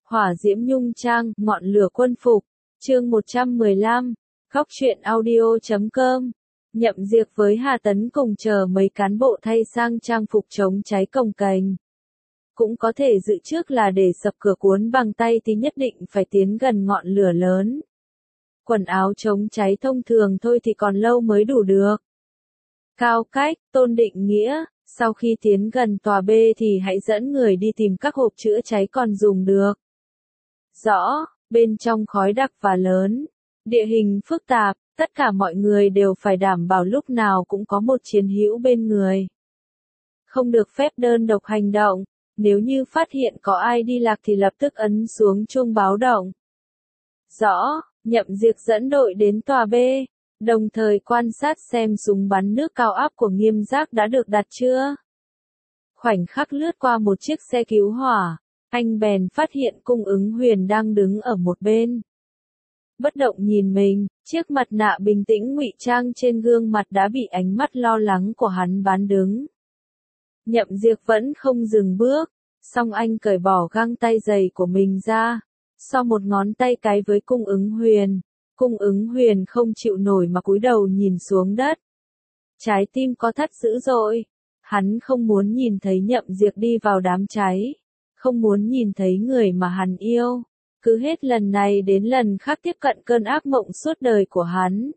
Hỏa diễm nhung trang, ngọn lửa quân phục. Chương 115. Góc truyện audio.com. Nhậm Diệp với Hà Tấn cùng chờ mấy cán bộ thay sang trang phục chống cháy cồng kềnh. Cũng có thể dự trước là để sập cửa cuốn bằng tay thì nhất định phải tiến gần ngọn lửa lớn. Quần áo chống cháy thông thường thôi thì còn lâu mới đủ được. Cao Cách, Tôn Định Nghĩa, sau khi tiến gần tòa B thì hãy dẫn người đi tìm các hộp chữa cháy còn dùng được. Rõ, bên trong khói đặc và lớn, địa hình phức tạp, tất cả mọi người đều phải đảm bảo lúc nào cũng có một chiến hữu bên người. Không được phép đơn độc hành động, nếu như phát hiện có ai đi lạc thì lập tức ấn xuống chuông báo động. Rõ, Nhậm Diệp dẫn đội đến tòa B, đồng thời quan sát xem súng bắn nước cao áp của Nghiêm Giác đã được đặt chưa. Khoảnh khắc lướt qua một chiếc xe cứu hỏa, anh bèn phát hiện Cung Ứng Huyền đang đứng ở một bên. Bất động nhìn mình, chiếc mặt nạ bình tĩnh ngụy trang trên gương mặt đã bị ánh mắt lo lắng của hắn bán đứng. Nhậm Diệp vẫn không dừng bước, song anh cởi bỏ găng tay giày của mình ra, so một ngón tay cái với Cung Ứng Huyền. Cung Ứng Huyền không chịu nổi mà cúi đầu nhìn xuống đất. Trái tim có thắt dữ dội, hắn không muốn nhìn thấy Nhậm Diệp đi vào đám cháy, không muốn nhìn thấy người mà hắn yêu, cứ hết lần này đến lần khác tiếp cận cơn ác mộng suốt đời của hắn.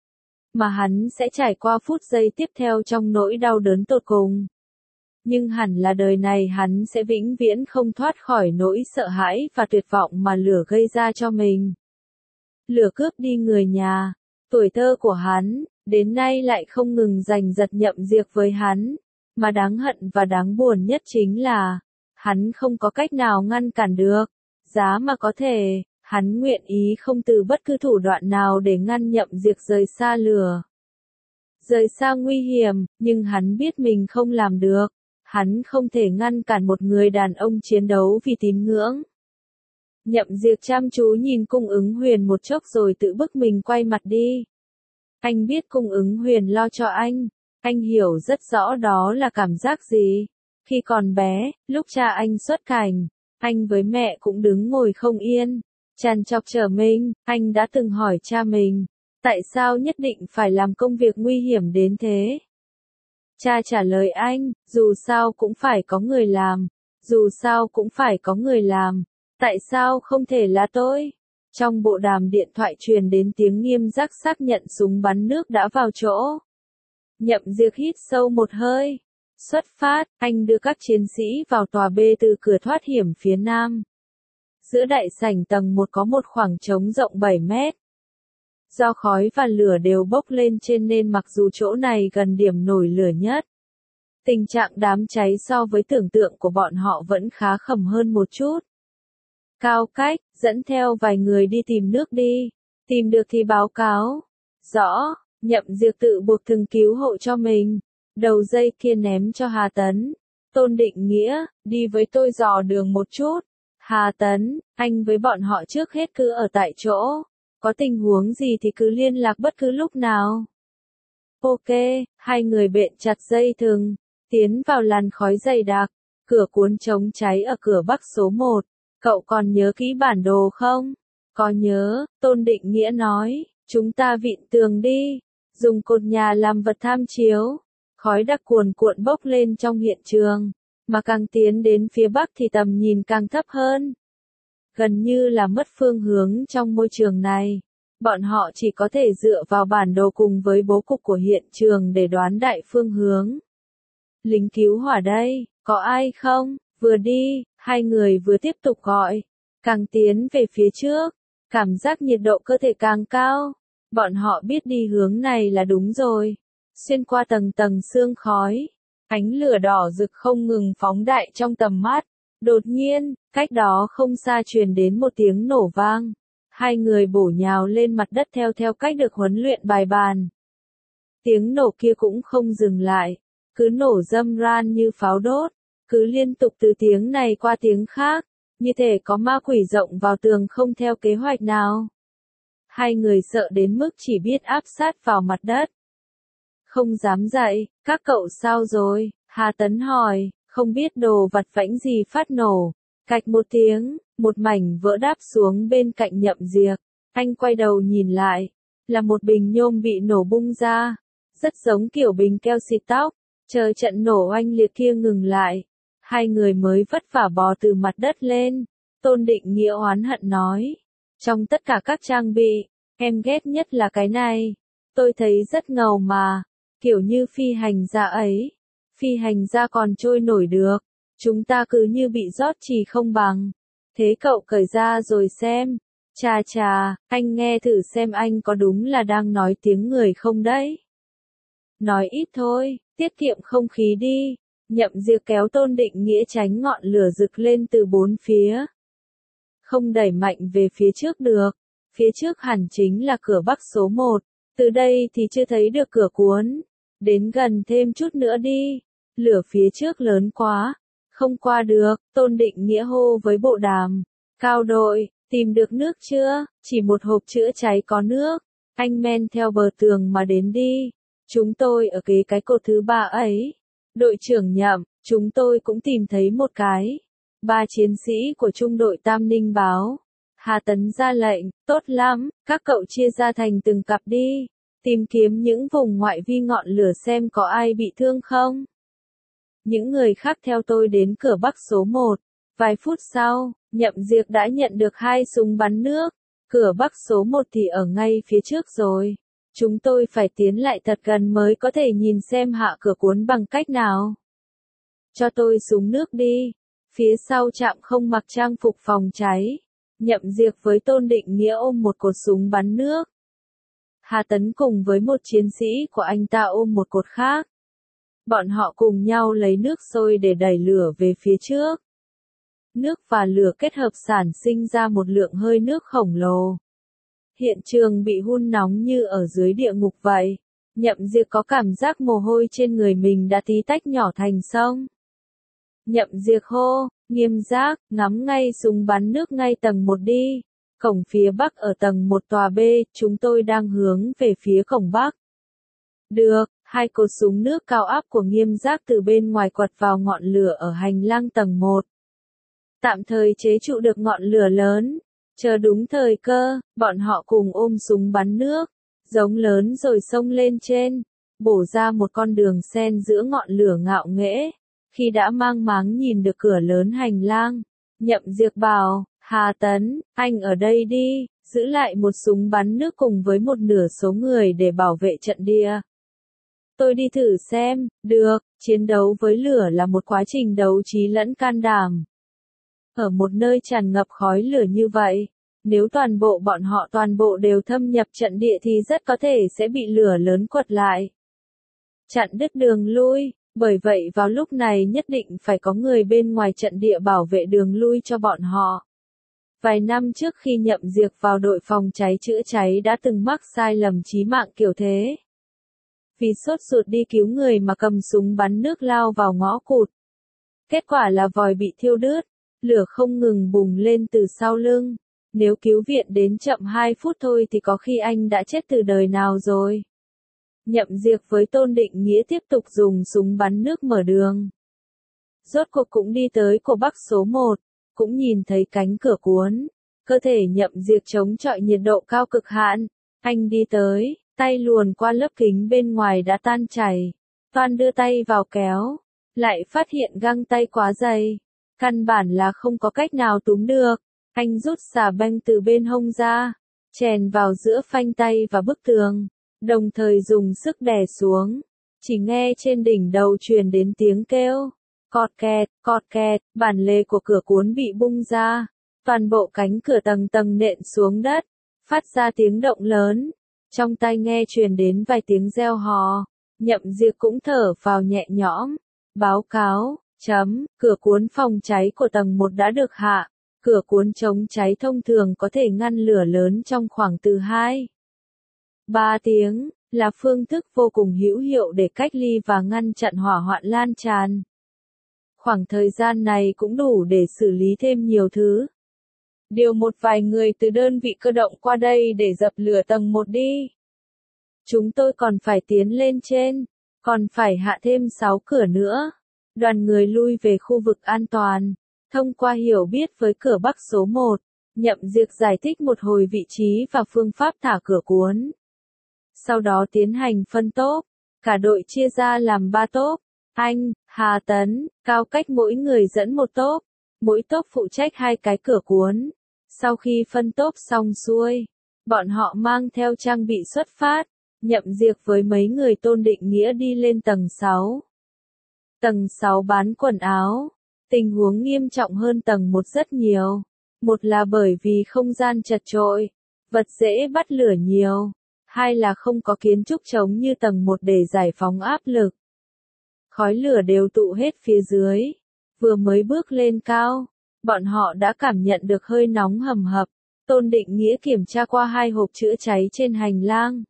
Mà hắn sẽ trải qua phút giây tiếp theo trong nỗi đau đớn tột cùng. Nhưng hẳn là đời này hắn sẽ vĩnh viễn không thoát khỏi nỗi sợ hãi và tuyệt vọng mà lửa gây ra cho mình. Lửa cướp đi người nhà, tuổi thơ của hắn, đến nay lại không ngừng giành giật Nhậm Diệp với hắn, mà đáng hận và đáng buồn nhất chính là, hắn không có cách nào ngăn cản được, giá mà có thể, hắn nguyện ý không từ bất cứ thủ đoạn nào để ngăn Nhậm Diệp rời xa lửa. Rời xa nguy hiểm, nhưng hắn biết mình không làm được, hắn không thể ngăn cản một người đàn ông chiến đấu vì tín ngưỡng. Nhậm Diệp chăm chú nhìn Cung Ứng Huyền một chốc rồi tự bức mình quay mặt đi. Anh biết Cung Ứng Huyền lo cho anh hiểu rất rõ đó là cảm giác gì. Khi còn bé, lúc cha anh xuất cảnh, anh với mẹ cũng đứng ngồi không yên, trằn trọc chờ mình, anh đã từng hỏi cha mình, tại sao nhất định phải làm công việc nguy hiểm đến thế? Cha trả lời anh, dù sao cũng phải có người làm, dù sao cũng phải có người làm. Tại sao không thể là tôi? Trong bộ đàm điện thoại truyền đến tiếng Nghiêm Giác xác nhận súng bắn nước đã vào chỗ. Nhậm Diệp hít sâu một hơi. Xuất phát, anh đưa các chiến sĩ vào tòa B từ cửa thoát hiểm phía nam. Giữa đại sảnh tầng 1 có một khoảng trống rộng 7 mét. Do khói và lửa đều bốc lên trên nên mặc dù chỗ này gần điểm nổi lửa nhất, tình trạng đám cháy so với tưởng tượng của bọn họ vẫn khá khẩm hơn một chút. Cao Cách, dẫn theo vài người đi tìm nước đi, tìm được thì báo cáo. Rõ, Nhậm Diệp tự buộc thừng cứu hộ cho mình, đầu dây kia ném cho Hà Tấn. Tôn Định Nghĩa, đi với tôi dò đường một chút. Hà Tấn, anh với bọn họ trước hết cứ ở tại chỗ, có tình huống gì thì cứ liên lạc bất cứ lúc nào. Ok, hai người bện chặt dây thừng, tiến vào làn khói dày đặc, cửa cuốn chống cháy ở cửa bắc số 1. Cậu còn nhớ kỹ bản đồ không? Có nhớ, Tôn Định Nghĩa nói, chúng ta vịn tường đi, dùng cột nhà làm vật tham chiếu. Khói đặc cuồn cuộn bốc lên trong hiện trường, mà càng tiến đến phía bắc thì tầm nhìn càng thấp hơn. Gần như là mất phương hướng trong môi trường này, bọn họ chỉ có thể dựa vào bản đồ cùng với bố cục của hiện trường để đoán đại phương hướng. Lính cứu hỏa đây, có ai không? Vừa đi, hai người vừa tiếp tục gọi, càng tiến về phía trước, cảm giác nhiệt độ cơ thể càng cao. Bọn họ biết đi hướng này là đúng rồi. Xuyên qua tầng tầng sương khói, ánh lửa đỏ rực không ngừng phóng đại trong tầm mắt. Đột nhiên, cách đó không xa truyền đến một tiếng nổ vang. Hai người bổ nhào lên mặt đất theo cách được huấn luyện bài bàn. Tiếng nổ kia cũng không dừng lại, cứ nổ râm ran như pháo đốt. Cứ liên tục từ tiếng này qua tiếng khác, như thể có ma quỷ rộng vào tường không theo kế hoạch nào. Hai người sợ đến mức chỉ biết áp sát vào mặt đất. Không dám dậy, các cậu sao rồi? Hà Tấn hỏi, không biết đồ vặt vãnh gì phát nổ. Cạch một tiếng, một mảnh vỡ đáp xuống bên cạnh Nhậm Diệp. Anh quay đầu nhìn lại, là một bình nhôm bị nổ bung ra, rất giống kiểu bình keo xịt tóc. Chờ trận nổ oanh liệt kia ngừng lại, hai người mới vất vả bò từ mặt đất lên. Tôn Định Nghĩa oán hận nói, trong tất cả các trang bị, em ghét nhất là cái này. Tôi thấy rất ngầu mà, kiểu như phi hành gia ấy. Phi hành gia còn trôi nổi được, chúng ta cứ như bị rót trì không bằng. Thế cậu cởi ra rồi xem. Chà chà, anh nghe thử xem anh có đúng là đang nói tiếng người không đấy. Nói ít thôi, tiết kiệm không khí đi. Nhậm Diệp kéo Tôn Định Nghĩa tránh ngọn lửa rực lên từ bốn phía. Không đẩy mạnh về phía trước được. Phía trước hẳn chính là cửa Bắc số 1. Từ đây thì chưa thấy được cửa cuốn. Đến gần thêm chút nữa đi. Lửa phía trước lớn quá. Không qua được, Tôn Định Nghĩa hô với bộ đàm. Cao đội, tìm được nước chưa? Chỉ một hộp chữa cháy có nước. Anh men theo bờ tường mà đến đi. Chúng tôi ở kế cái cột thứ 3 ấy. Đội trưởng Nhậm, chúng tôi cũng tìm thấy một cái. 3 chiến sĩ của trung đội Tam Ninh báo. Hà Tấn ra lệnh, tốt lắm, các cậu chia ra thành từng cặp đi. Tìm kiếm những vùng ngoại vi ngọn lửa xem có ai bị thương không. Những người khác theo tôi đến cửa Bắc số 1. Vài phút sau, Nhậm Diệp đã nhận được 2 súng bắn nước. Cửa Bắc số 1 thì ở ngay phía trước rồi. Chúng tôi phải tiến lại thật gần mới có thể nhìn xem hạ cửa cuốn bằng cách nào. Cho tôi súng nước đi. Phía sau trạm không mặc trang phục phòng cháy. Nhậm Diệp với Tôn Định Nghĩa ôm một cột súng bắn nước. Hà Tấn cùng với một chiến sĩ của anh ta ôm một cột khác. Bọn họ cùng nhau lấy nước sôi để đẩy lửa về phía trước. Nước và lửa kết hợp sản sinh ra một lượng hơi nước khổng lồ. Hiện trường bị hun nóng như ở dưới địa ngục vậy. Nhậm Diệp có cảm giác mồ hôi trên người mình đã tí tách nhỏ thành sông. Nhậm Diệp hô, Nghiêm Giác, ngắm ngay súng bắn nước ngay tầng 1 đi. Cổng phía Bắc ở tầng 1 tòa B, chúng tôi đang hướng về phía cổng Bắc. Được, 2 cột súng nước cao áp của Nghiêm Giác từ bên ngoài quật vào ngọn lửa ở hành lang tầng 1. Tạm thời chế trụ được ngọn lửa lớn. Chờ đúng thời cơ, bọn họ cùng ôm súng bắn nước, giống lớn rồi xông lên trên, bổ ra một con đường xen giữa ngọn lửa ngạo nghễ. Khi đã mang máng nhìn được cửa lớn hành lang, Nhậm Diệp bảo, Hà Tấn, anh ở đây đi, giữ lại một súng bắn nước cùng với một nửa số người để bảo vệ trận địa. Tôi đi thử xem, được, chiến đấu với lửa là một quá trình đấu trí lẫn can đảm. Ở một nơi tràn ngập khói lửa như vậy, nếu bọn họ toàn bộ đều thâm nhập trận địa thì rất có thể sẽ bị lửa lớn quật lại. Chặn đứt đường lui, bởi vậy vào lúc này nhất định phải có người bên ngoài trận địa bảo vệ đường lui cho bọn họ. Vài năm trước khi Nhậm Diệp vào đội phòng cháy chữa cháy đã từng mắc sai lầm chí mạng kiểu thế. Vì sốt ruột đi cứu người mà cầm súng bắn nước lao vào ngõ cụt. Kết quả là vòi bị thiêu đứt, lửa không ngừng bùng lên từ sau lưng. Nếu cứu viện đến chậm 2 phút thôi thì có khi anh đã chết từ đời nào rồi. Nhậm Diệp với Tôn Định Nghĩa tiếp tục dùng súng bắn nước mở đường. Rốt cuộc cũng đi tới cổ Bắc số 1, cũng nhìn thấy cánh cửa cuốn. Cơ thể Nhậm Diệp chống chọi nhiệt độ cao cực hạn. Anh đi tới, tay luồn qua lớp kính bên ngoài đã tan chảy. Toan đưa tay vào kéo, lại phát hiện găng tay quá dày. Căn bản là không có cách nào túm được. Anh rút xà beng từ bên hông ra, chèn vào giữa phanh tay và bức tường, đồng thời dùng sức đè xuống. Chỉ nghe trên đỉnh đầu truyền đến tiếng kêu, cọt kẹt, bản lề của cửa cuốn bị bung ra. Toàn bộ cánh cửa tầng tầng nện xuống đất, phát ra tiếng động lớn. Trong tai nghe truyền đến vài tiếng reo hò, Nhậm Diệp cũng thở phào nhẹ nhõm. Báo cáo, cửa cuốn phòng cháy của tầng 1 đã được hạ. Cửa cuốn chống cháy thông thường có thể ngăn lửa lớn trong khoảng từ 2-3 tiếng, là phương thức vô cùng hữu hiệu để cách ly và ngăn chặn hỏa hoạn lan tràn. Khoảng thời gian này cũng đủ để xử lý thêm nhiều thứ. Điều một vài người từ đơn vị cơ động qua đây để dập lửa tầng 1 đi. Chúng tôi còn phải tiến lên trên, còn phải hạ thêm 6 cửa nữa. Đoàn người lui về khu vực an toàn. Thông qua hiểu biết với cửa Bắc số 1, Nhậm Diệt giải thích một hồi vị trí và phương pháp thả cửa cuốn. Sau đó tiến hành phân tốp, cả đội chia ra làm 3 tốp, anh, Hà Tấn, Cao Cách mỗi người dẫn một tốp, mỗi tốp phụ trách 2 cái cửa cuốn. Sau khi phân tốp xong xuôi, bọn họ mang theo trang bị xuất phát, Nhậm Diệt với mấy người Tôn Định Nghĩa đi lên tầng 6. Tầng 6 bán quần áo, tình huống nghiêm trọng hơn tầng 1 rất nhiều. Một là bởi vì không gian chật chội, vật dễ bắt lửa nhiều. Hai là không có kiến trúc chống như tầng 1 để giải phóng áp lực. Khói lửa đều tụ hết phía dưới. Vừa mới bước lên cao, bọn họ đã cảm nhận được hơi nóng hầm hập. Tôn Định Nghĩa kiểm tra qua 2 hộp chữa cháy trên hành lang.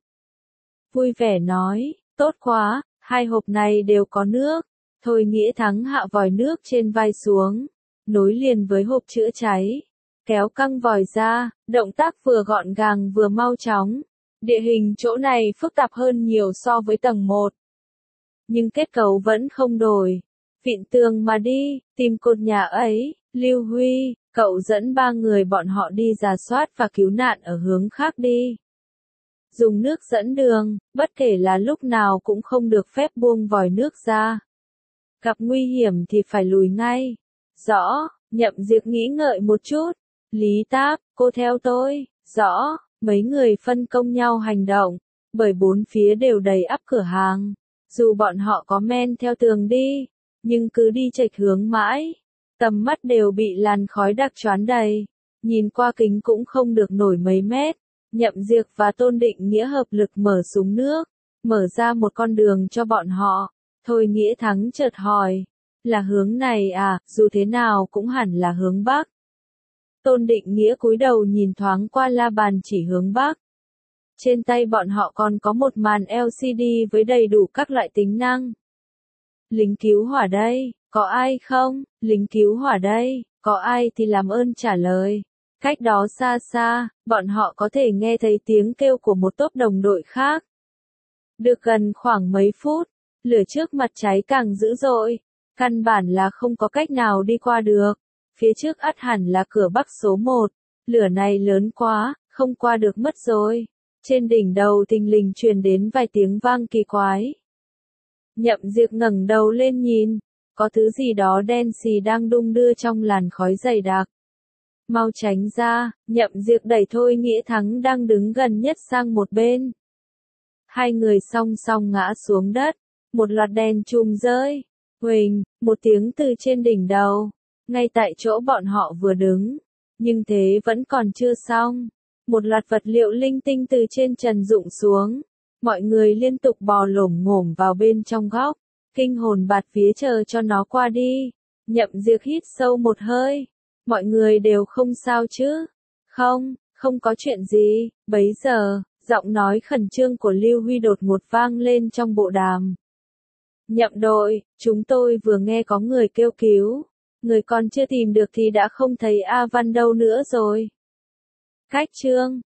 Vui vẻ nói, tốt quá, 2 hộp này đều có nước. Thôi Nghĩa Thắng hạ vòi nước trên vai xuống, nối liền với hộp chữa cháy. Kéo căng vòi ra, động tác vừa gọn gàng vừa mau chóng. Địa hình chỗ này phức tạp hơn nhiều so với tầng 1. Nhưng kết cấu vẫn không đổi. Vịn tường mà đi, tìm cột nhà ấy, Lưu Huy, cậu dẫn 3 người bọn họ đi rà soát và cứu nạn ở hướng khác đi. Dùng nước dẫn đường, bất kể là lúc nào cũng không được phép buông vòi nước ra. Gặp nguy hiểm thì phải lùi ngay. Rõ, Nhậm Diệt nghĩ ngợi một chút. Lý Táp, cô theo tôi. Rõ, mấy người phân công nhau hành động, bởi bốn phía đều đầy ắp cửa hàng. Dù bọn họ có men theo tường đi, nhưng cứ đi chệch hướng mãi, tầm mắt đều bị làn khói đặc choán đầy. Nhìn qua kính cũng không được nổi mấy mét. Nhậm Diệt và Tôn Định Nghĩa hợp lực mở súng nước, mở ra một con đường cho bọn họ. Thôi Nghĩa Thắng chợt hỏi, là hướng này à, dù thế nào cũng hẳn là hướng Bắc. Tôn Định Nghĩa cúi đầu nhìn thoáng qua la bàn chỉ hướng Bắc. Trên tay bọn họ còn có một màn LCD với đầy đủ các loại tính năng. Lính cứu hỏa đây, có ai không? Lính cứu hỏa đây, có ai thì làm ơn trả lời. Cách đó xa xa, bọn họ có thể nghe thấy tiếng kêu của một tốp đồng đội khác. Được gần khoảng mấy phút, lửa trước mặt cháy càng dữ dội, căn bản là không có cách nào đi qua được. Phía trước ắt hẳn là cửa Bắc số 1, lửa này lớn quá, không qua được mất rồi. Trên đỉnh đầu thình lình truyền đến vài tiếng vang kỳ quái. Nhậm Diệt ngẩng đầu lên nhìn, có thứ gì đó đen xì đang đung đưa trong làn khói dày đặc. Mau tránh ra, Nhậm Diệt đẩy Thôi Nghĩa Thắng đang đứng gần nhất sang một bên. Hai người song song ngã xuống đất, một loạt đèn chùm rơi. Huỳnh, một tiếng từ trên đỉnh đầu, ngay tại chỗ bọn họ vừa đứng. Nhưng thế vẫn còn chưa xong. Một loạt vật liệu linh tinh từ trên trần rụng xuống. Mọi người liên tục bò lổm ngổm vào bên trong góc. Kinh hồn bạt vía chờ cho nó qua đi. Nhậm Diệt hít sâu một hơi. Mọi người đều không sao chứ? Không, không có chuyện gì. Bấy giờ, giọng nói khẩn trương của Lưu Huy đột ngột vang lên trong bộ đàm. Nhậm đội, chúng tôi vừa nghe có người kêu cứu. Người còn chưa tìm được thì đã không thấy A Văn đâu nữa rồi. Cách chương